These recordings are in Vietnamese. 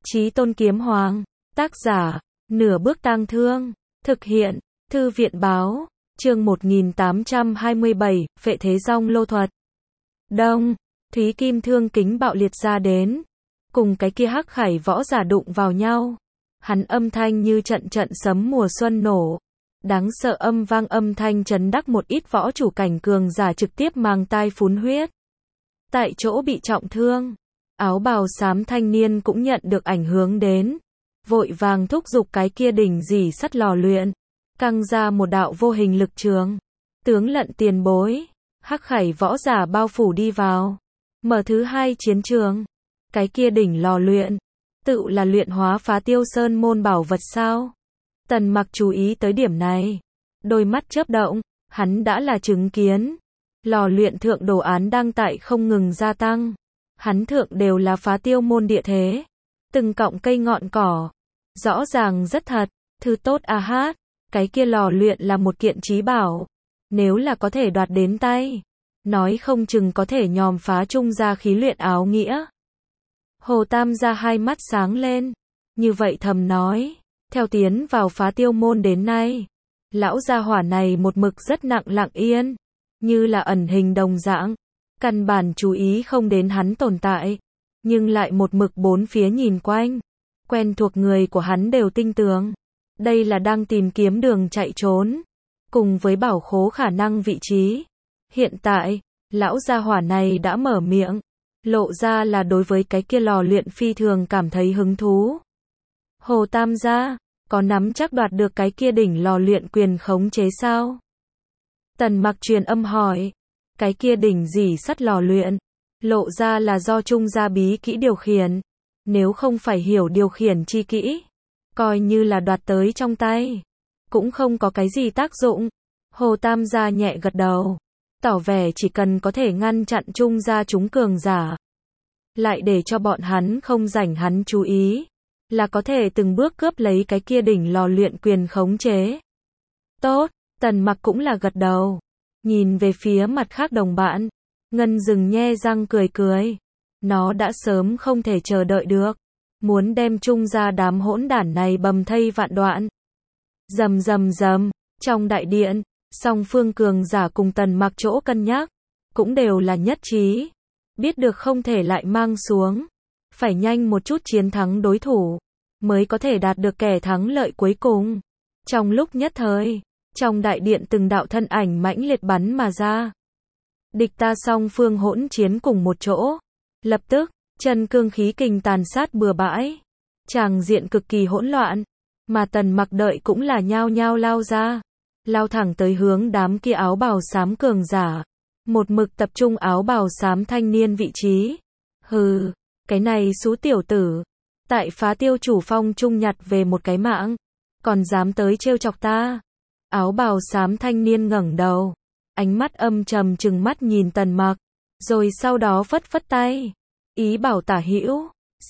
Chí Tôn Kiếm Hoàng. Tác giả, Nửa Bước Tang Thương. Thực hiện, Thư viện Báo. Chương 1827, Phệ Thế Dong Lô Thuật. Đông, Thúy Kim thương kính bạo liệt ra đến. Cùng cái kia hắc khải võ giả đụng vào nhau. Hắn âm thanh như trận trận sấm mùa xuân nổ. Đáng sợ âm thanh chấn đắc một ít võ chủ cảnh cường giả trực tiếp mang tai phun huyết. Tại chỗ bị trọng thương. Áo bào xám thanh niên cũng nhận được ảnh hưởng đến. Vội vàng thúc giục cái kia đỉnh dỉ sắt lò luyện. Căng ra một đạo vô hình lực trường. Tướng Lận tiền bối. Hắc khải võ giả bao phủ đi vào. Mở thứ hai chiến trường. Cái kia đỉnh lò luyện. Tự là luyện hóa Phá Tiêu Sơn môn bảo vật sao? Tần Mặc chú ý tới điểm này. Đôi mắt chớp động. Hắn đã là chứng kiến. Lò luyện thượng đồ án đang tại không ngừng gia tăng. Hắn thượng đều là phá tiêu môn địa thế. Từng cọng cây ngọn cỏ. Rõ ràng rất thật. Thứ tốt a hát. Cái kia lò luyện là một kiện trí bảo. Nếu là có thể đoạt đến tay. Nói không chừng có thể nhòm phá trung gia khí luyện áo nghĩa. Hồ Tam gia hai mắt sáng lên. Như vậy thầm nói. Theo tiến vào phá tiêu môn đến nay. Lão gia hỏa này một mực rất lặng yên. Như là ẩn hình đồng dạng. Căn bản chú ý không đến hắn tồn tại. Nhưng lại một mực bốn phía nhìn quanh. Quen thuộc người của hắn đều tin tưởng. Đây là đang tìm kiếm đường chạy trốn. Cùng với bảo khố khả năng vị trí. Hiện tại, lão gia hỏa này đã mở miệng. Lộ ra là đối với cái kia lò luyện phi thường cảm thấy hứng thú. Hồ Tam gia, có nắm chắc đoạt được cái kia đỉnh lò luyện quyền khống chế sao? Tần Mặc truyền âm hỏi. Cái kia đỉnh dỉ sắt lò luyện. Lộ ra là do trung gia bí kỹ điều khiển. Nếu không phải hiểu điều khiển chi kỹ. Coi như là đoạt tới trong tay. Cũng không có cái gì tác dụng. Hồ Tam gia nhẹ gật đầu. Tỏ vẻ chỉ cần có thể ngăn chặn trung gia chúng cường giả. Lại để cho bọn hắn không rảnh hắn chú ý. Là có thể từng bước cướp lấy cái kia đỉnh lò luyện quyền khống chế. Tốt, Tần Mặc cũng là gật đầu. Nhìn về phía mặt khác đồng bạn. Ngân Dừng nhe răng cười. Nó đã sớm không thể chờ đợi được. Muốn đem trung gia đám hỗn đản này bầm thây vạn đoạn. Rầm. Trong đại điện, song phương cường giả cùng Tần Mặc chỗ cân nhắc. Cũng đều là nhất trí. Biết được không thể lại mang xuống. Phải nhanh một chút chiến thắng đối thủ. Mới có thể đạt được kẻ thắng lợi cuối cùng. Trong lúc nhất thời. Trong đại điện từng đạo thân ảnh mãnh liệt bắn mà ra. Địch ta song phương hỗn chiến cùng một chỗ. Lập tức, chân cương khí kình tàn sát bừa bãi. Tràng diện cực kỳ hỗn loạn. Mà Tần Mặc đợi cũng là nhao nhao lao ra. Lao thẳng tới hướng đám kia áo bào xám cường giả. Một mực tập trung áo bào xám thanh niên vị trí. Hừ, cái này xú tiểu tử. Tại phá tiêu chủ phong trung nhặt về một cái mạng. Còn dám tới trêu chọc ta. Áo bào xám thanh niên ngẩng đầu, ánh mắt âm trầm trừng mắt nhìn Tần Mặc, rồi sau đó phất tay, ý bảo tả hữu,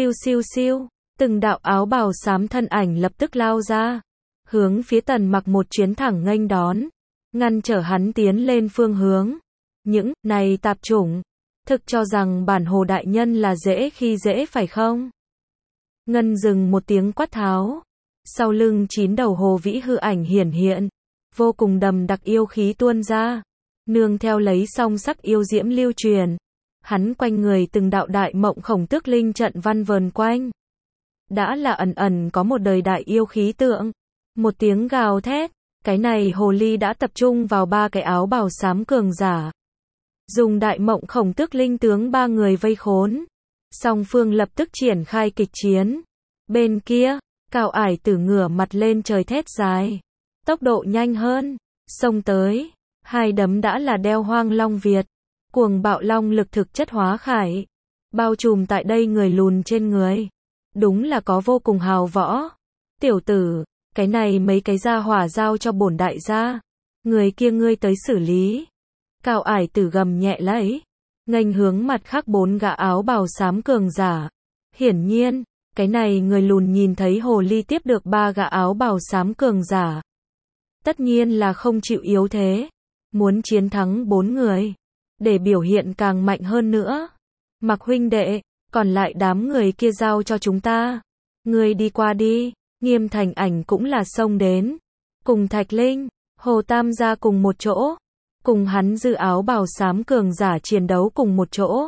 siêu, từng đạo áo bào xám thân ảnh lập tức lao ra, hướng phía Tần Mặc một chuyến thẳng nghênh đón, ngăn trở hắn tiến lên phương hướng. Những này tạp chủng, thực cho rằng bản Hồ đại nhân là dễ khi dễ phải không? Ngân Dừng một tiếng quát tháo, sau lưng 9 đầu hồ vĩ hư ảnh hiển hiện. Vô cùng đầm đặc yêu khí tuôn ra. Nương theo lấy song sắc yêu diễm lưu truyền. Hắn quanh người từng đạo đại mộng khổng tước linh trận văn vờn quanh. Đã là ẩn có một đời đại yêu khí tượng. Một tiếng gào thét. Cái này hồ ly đã tập trung vào 3 cái áo bào xám cường giả. Dùng đại mộng khổng tước linh tướng 3 người vây khốn. Song phương lập tức triển khai kịch chiến. Bên kia, Cao Ải Tử ngửa mặt lên trời thét dài. Tốc độ nhanh hơn, xông tới, hai đấm đã là đeo hoang long Việt, cuồng bạo long lực thực chất hóa khải, bao trùm tại đây người lùn trên người, đúng là có vô cùng hào võ. Tiểu tử, cái này mấy cái gia hỏa giao cho bổn đại gia, người kia ngươi tới xử lý. Cao Ải Tử gầm nhẹ lấy, nghênh hướng mặt khác 4 gã áo bào xám cường giả. Hiển nhiên, cái này người lùn nhìn thấy hồ ly tiếp được 3 gã áo bào xám cường giả. Tất nhiên là không chịu yếu thế. Muốn chiến thắng 4 người. Để biểu hiện càng mạnh hơn nữa. Mặc huynh đệ, còn lại đám người kia giao cho chúng ta. Ngươi đi qua đi, Nghiêm Thành Ảnh cũng là xông đến. Cùng Thạch Linh, Hồ Tam gia cùng một chỗ. Cùng hắn dư áo bào xám cường giả chiến đấu cùng một chỗ.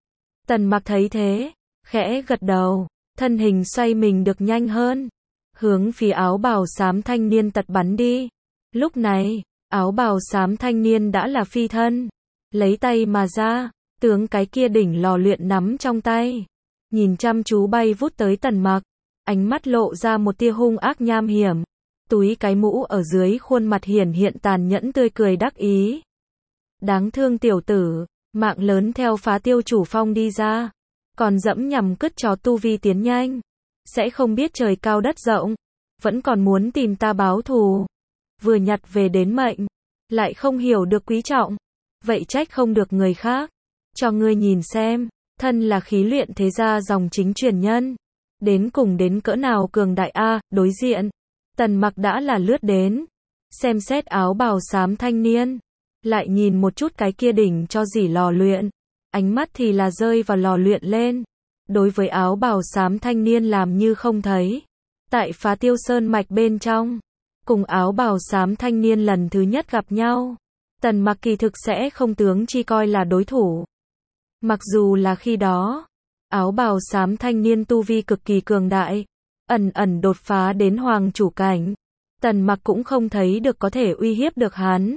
Tần Mặc thấy thế, khẽ gật đầu, thân hình xoay mình được nhanh hơn, hướng phía áo bào xám thanh niên tật bắn đi. Lúc này, áo bào xám thanh niên đã là phi thân, lấy tay mà ra, tướng cái kia đỉnh lò luyện nắm trong tay, nhìn chăm chú bay vút tới Tần Mặc, ánh mắt lộ ra một tia hung ác nham hiểm, túi cái mũ ở dưới khuôn mặt hiển hiện tàn nhẫn tươi cười đắc ý. Đáng thương tiểu tử, mạng lớn theo Phá Tiêu chủ phong đi ra, còn dẫm nhằm cứt chó tu vi tiến nhanh, sẽ không biết trời cao đất rộng, vẫn còn muốn tìm ta báo thù. Vừa nhặt về đến mệnh, lại không hiểu được quý trọng, vậy trách không được người khác. Cho ngươi nhìn xem, thân là khí luyện thế gia dòng chính truyền nhân, đến cùng đến cỡ nào cường đại a. Đối diện, Tần Mặc đã là lướt đến, xem xét áo bào xám thanh niên, lại nhìn một chút cái kia đỉnh cho dỉ lò luyện, ánh mắt thì là rơi vào lò luyện lên. Đối với áo bào xám thanh niên làm như không thấy. Tại Phá Tiêu Sơn mạch bên trong, cùng áo bào xám thanh niên lần thứ nhất gặp nhau, Tần Mặc kỳ thực sẽ không tướng chi coi là đối thủ. Mặc dù là khi đó, áo bào xám thanh niên tu vi cực kỳ cường đại, ẩn ẩn đột phá đến hoàng chủ cảnh, Tần Mặc cũng không thấy được có thể uy hiếp được hắn.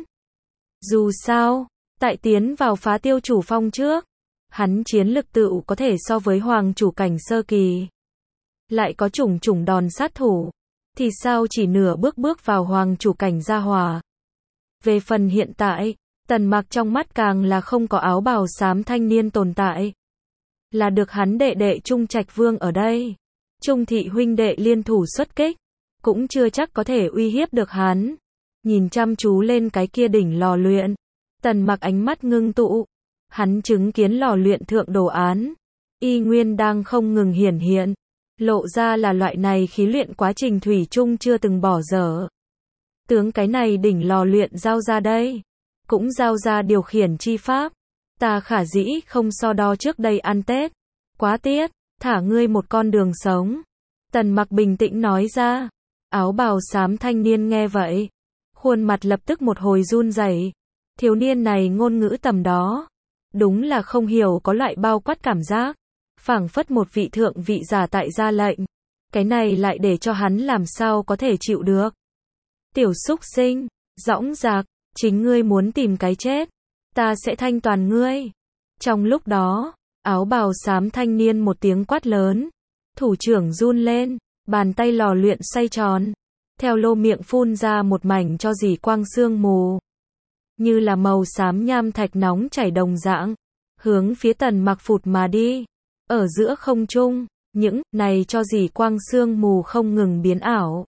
Dù sao, tại tiến vào Phá Tiêu chủ phong trước, hắn chiến lực tựu có thể so với hoàng chủ cảnh sơ kỳ. Lại có chủng chủng đòn sát thủ, thì sao chỉ nửa bước bước vào hoàng chủ cảnh gia hỏa. Về phần hiện tại, Tần Mặc trong mắt càng là không có áo bào xám thanh niên tồn tại. Là được hắn đệ đệ Trung Trạch Vương ở đây, Trung thị huynh đệ liên thủ xuất kích, cũng chưa chắc có thể uy hiếp được hắn. Nhìn chăm chú lên cái kia đỉnh lò luyện, Tần Mặc ánh mắt ngưng tụ, hắn chứng kiến lò luyện thượng đồ án, y nguyên đang không ngừng hiển hiện, lộ ra là loại này khí luyện quá trình thủy chung chưa từng bỏ dở. Tướng cái này đỉnh lò luyện giao ra đây, cũng giao ra điều khiển chi pháp, ta khả dĩ không so đo trước đây ăn Tết, quá tiếc, thả ngươi một con đường sống. Tần Mặc bình tĩnh nói ra. Áo bào xám thanh niên nghe vậy, khuôn mặt lập tức một hồi run rẩy. Thiếu niên này ngôn ngữ tầm đó, đúng là không hiểu có loại bao quát cảm giác, phảng phất một vị thượng vị giả tại ra lệnh, cái này lại để cho hắn làm sao có thể chịu được. Tiểu súc sinh, dõng dạc, chính ngươi muốn tìm cái chết, ta sẽ thanh toàn ngươi. Trong lúc đó, áo bào xám thanh niên một tiếng quát lớn, thủ trưởng run lên, bàn tay lò luyện xoay tròn, theo lô miệng phun ra một mảnh cho dỉ quang sương mù, như là màu xám nham thạch nóng chảy đồng dạng, hướng phía Tần Mặc phụt mà đi. Ở giữa không trung, những này cho dỉ quang sương mù không ngừng biến ảo,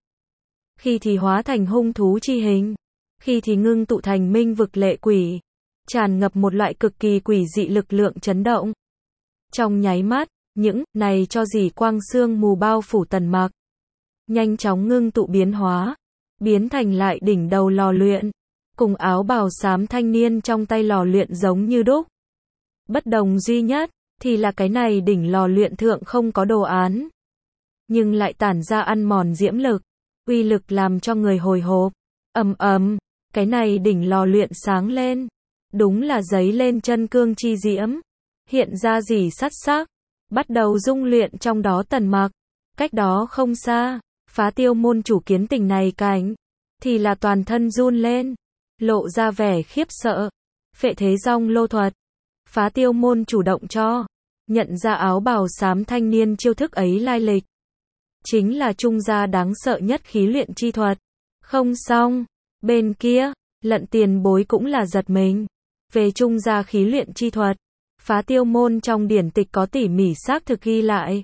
khi thì hóa thành hung thú chi hình, khi thì ngưng tụ thành minh vực lệ quỷ, tràn ngập một loại cực kỳ quỷ dị lực lượng chấn động. Trong nháy mắt, những này cho dỉ quang sương mù bao phủ Tần Mặc, nhanh chóng ngưng tụ biến hóa, biến thành lại đỉnh đầu lò luyện, cùng áo bào xám thanh niên trong tay lò luyện giống như đúc. Bất đồng duy nhất, thì là cái này đỉnh lò luyện thượng không có đồ án, nhưng lại tản ra ăn mòn diễm lực, uy lực làm cho người hồi hộp. Ầm ầm, cái này đỉnh lò luyện sáng lên, đúng là giấy lên chân cương chi diễm, hiện ra dỉ sắt sắc, bắt đầu dung luyện trong đó Tần Mặc. Cách đó không xa, Phá Tiêu môn chủ kiến tình này cảnh, thì là toàn thân run lên, lộ ra vẻ khiếp sợ. Phệ thế rong lô thuật, Phá Tiêu môn chủ động cho nhận ra áo bào xám thanh niên chiêu thức ấy lai lịch, chính là Trung gia đáng sợ nhất khí luyện chi thuật. Không xong, bên kia, Lận tiền bối cũng là giật mình. Về Trung gia khí luyện chi thuật, Phá Tiêu môn trong điển tịch có tỉ mỉ xác thực ghi lại.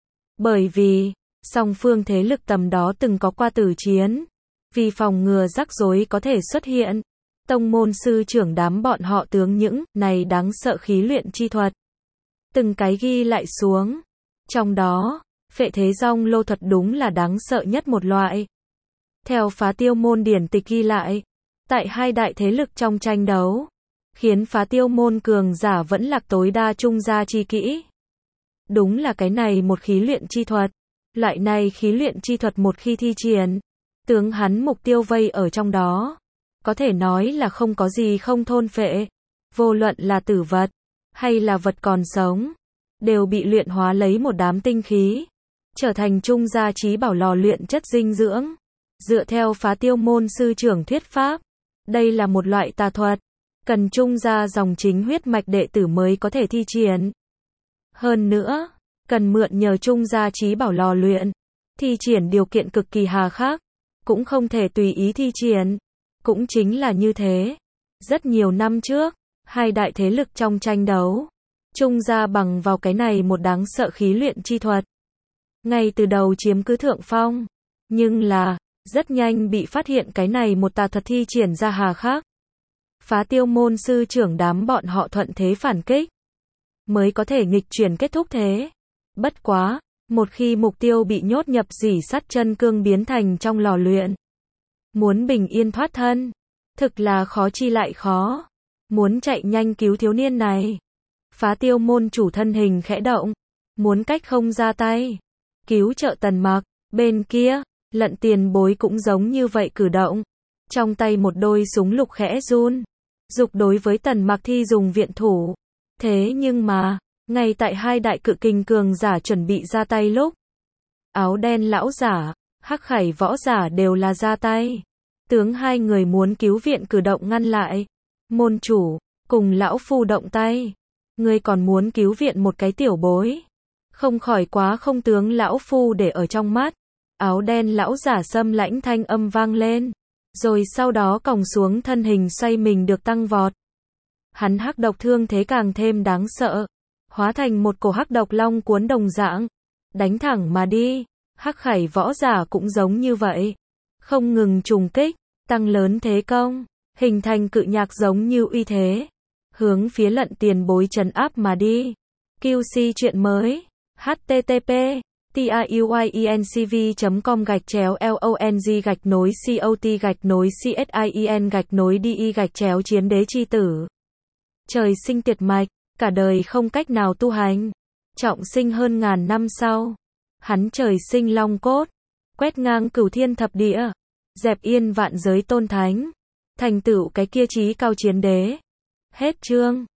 Bởi vì, song phương thế lực tầm đó từng có qua tử chiến, vì phòng ngừa rắc rối có thể xuất hiện, tông môn sư trưởng đám bọn họ tướng những này đáng sợ khí luyện chi thuật, từng cái ghi lại xuống. Trong đó, phệ thế rong lô thuật đúng là đáng sợ nhất một loại. Theo Phá Tiêu môn điển tịch ghi lại, tại hai đại thế lực trong tranh đấu, khiến Phá Tiêu môn cường giả vẫn lạc tối đa Trung gia chi kỹ. Đúng là cái này một khí luyện chi thuật, Loại này khí luyện chi thuật một khi thi triển, tướng hắn mục tiêu vây ở trong đó, có thể nói là không có gì không thôn phệ. Vô luận là tử vật, hay là vật còn sống, đều bị luyện hóa lấy một đám tinh khí, trở thành trung gia trí bảo lò luyện chất dinh dưỡng. Dựa theo Phá Tiêu môn sư trưởng thuyết pháp, đây là một loại tà thuật, cần trung gia dòng chính huyết mạch đệ tử mới có thể thi triển. Hơn nữa, cần mượn nhờ trung gia trí bảo lò luyện, thi triển điều kiện cực kỳ hà khắc, cũng không thể tùy ý thi triển. Cũng chính là như thế, rất nhiều năm trước, hai đại thế lực trong tranh đấu, trung gia bằng vào cái này một đáng sợ khí luyện chi thuật, ngay từ đầu chiếm cứ thượng phong, nhưng là, rất nhanh bị phát hiện cái này một tà thuật thi triển ra hà khắc. Phá Tiêu môn sư trưởng đám bọn họ thuận thế phản kích, mới có thể nghịch chuyển kết thúc thế. Bất quá, một khi mục tiêu bị nhốt nhập rỉ sắt chân cương biến thành trong lò luyện, muốn bình yên thoát thân, thực là khó chi lại khó. Muốn chạy nhanh cứu thiếu niên này, Phá Tiêu môn chủ thân hình khẽ động, muốn cách không ra tay, cứu trợ Tần Mặc. Bên kia, Lận Tiền Bối cũng giống như vậy cử động, trong tay một đôi súng lục khẽ run, dục đối với Tần Mặc thi dùng viện thủ. Thế nhưng mà, ngay tại hai đại cự kình cường giả chuẩn bị ra tay lúc, áo đen lão giả, hắc khải võ giả đều là ra tay. Tướng hai người muốn cứu viện cử động ngăn lại. Môn chủ, cùng lão phu động tay. Ngươi còn muốn cứu viện một cái tiểu bối. Không khỏi quá không tướng lão phu để ở trong mắt. Áo đen lão giả xâm lãnh thanh âm vang lên. Rồi sau đó còng xuống thân hình xoay mình được tăng vọt. Hắn hắc độc thương thế càng thêm đáng sợ. Hóa thành một cổ hắc độc long cuốn đồng dạng. Đánh thẳng mà đi. Hắc khải võ giả cũng giống như vậy. Không ngừng trùng kích, tăng lớn thế công, hình thành cự nhạc giống như uy thế. Hướng phía Lận Tiền Bối trấn áp mà đi. QC chuyện mới. http tiuyinc.com/long-cot-csin-di-chiến đế chi tử. Trời sinh tuyệt mạch, cả đời không cách nào tu hành. Trọng sinh hơn ngàn năm sau, hắn trời sinh long cốt, quét ngang cửu thiên thập địa, dẹp yên vạn giới tôn thánh, thành tựu cái kia chí cao chiến đế. Hết chương.